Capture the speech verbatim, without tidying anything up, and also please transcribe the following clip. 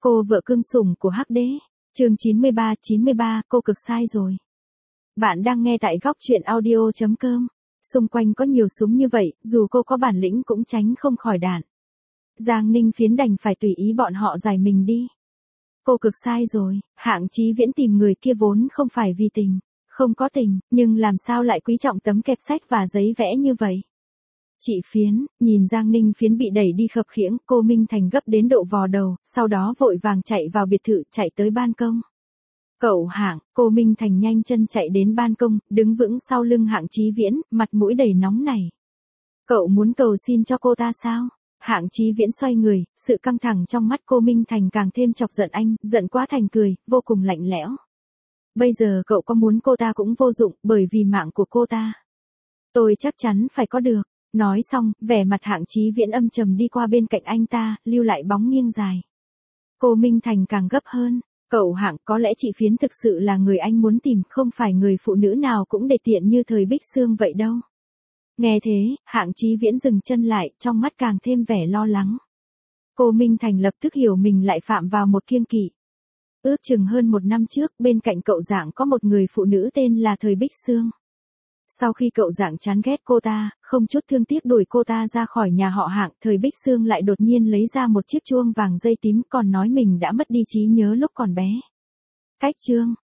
Cô vợ cưng sủng của Hắc Đế. Chương chín mươi ba chín mươi ba, cô cực sai rồi. Bạn đang nghe tại góc truyện audio chấm com. Xung quanh có nhiều súng như vậy, dù cô có bản lĩnh cũng tránh không khỏi đạn. Giang Ninh Phiến đành phải tùy ý bọn họ giải mình đi. Cô cực sai rồi, Hạng Chí Viễn tìm người kia vốn không phải vì tình, không có tình, nhưng làm sao lại quý trọng tấm kẹp sách và giấy vẽ như vậy. Chị Phiến, nhìn Giang Ninh Phiến bị đẩy đi khập khiễng, cô Minh Thành gấp đến độ vò đầu, sau đó vội vàng chạy vào biệt thự, chạy tới ban công. Cậu Hạng, cô Minh Thành nhanh chân chạy đến ban công, đứng vững sau lưng Hạng Chí Viễn, mặt mũi đầy nóng nảy. Cậu muốn cầu xin cho cô ta sao? Hạng Chí Viễn xoay người, sự căng thẳng trong mắt cô Minh Thành càng thêm chọc giận anh, giận quá thành cười, vô cùng lạnh lẽo. Bây giờ cậu có muốn cô ta cũng vô dụng, bởi vì mạng của cô ta. Tôi chắc chắn phải có được. Nói xong, vẻ mặt Hạng Chí Viễn âm trầm đi qua bên cạnh anh ta, lưu lại bóng nghiêng dài. Cô Minh Thành càng gấp hơn. Cậu Hạng, có lẽ chị Phiến thực sự là người anh muốn tìm, không phải người phụ nữ nào cũng để tiện như thời Bích Xương vậy đâu. Nghe thế, Hạng Chí Viễn dừng chân lại, trong mắt càng thêm vẻ lo lắng. Cô Minh Thành lập tức hiểu mình lại phạm vào một kiêng kỵ. Ước chừng hơn một năm trước, bên cạnh cậu Dạng có một người phụ nữ tên là Thời Bích Xương. Sau khi cậu Dạng chán ghét cô ta, không chút thương tiếc đuổi cô ta ra khỏi nhà họ Hạng, Thời Bích Xương lại đột nhiên lấy ra một chiếc chuông vàng dây tím, còn nói mình đã mất đi trí nhớ lúc còn bé. Cách chương,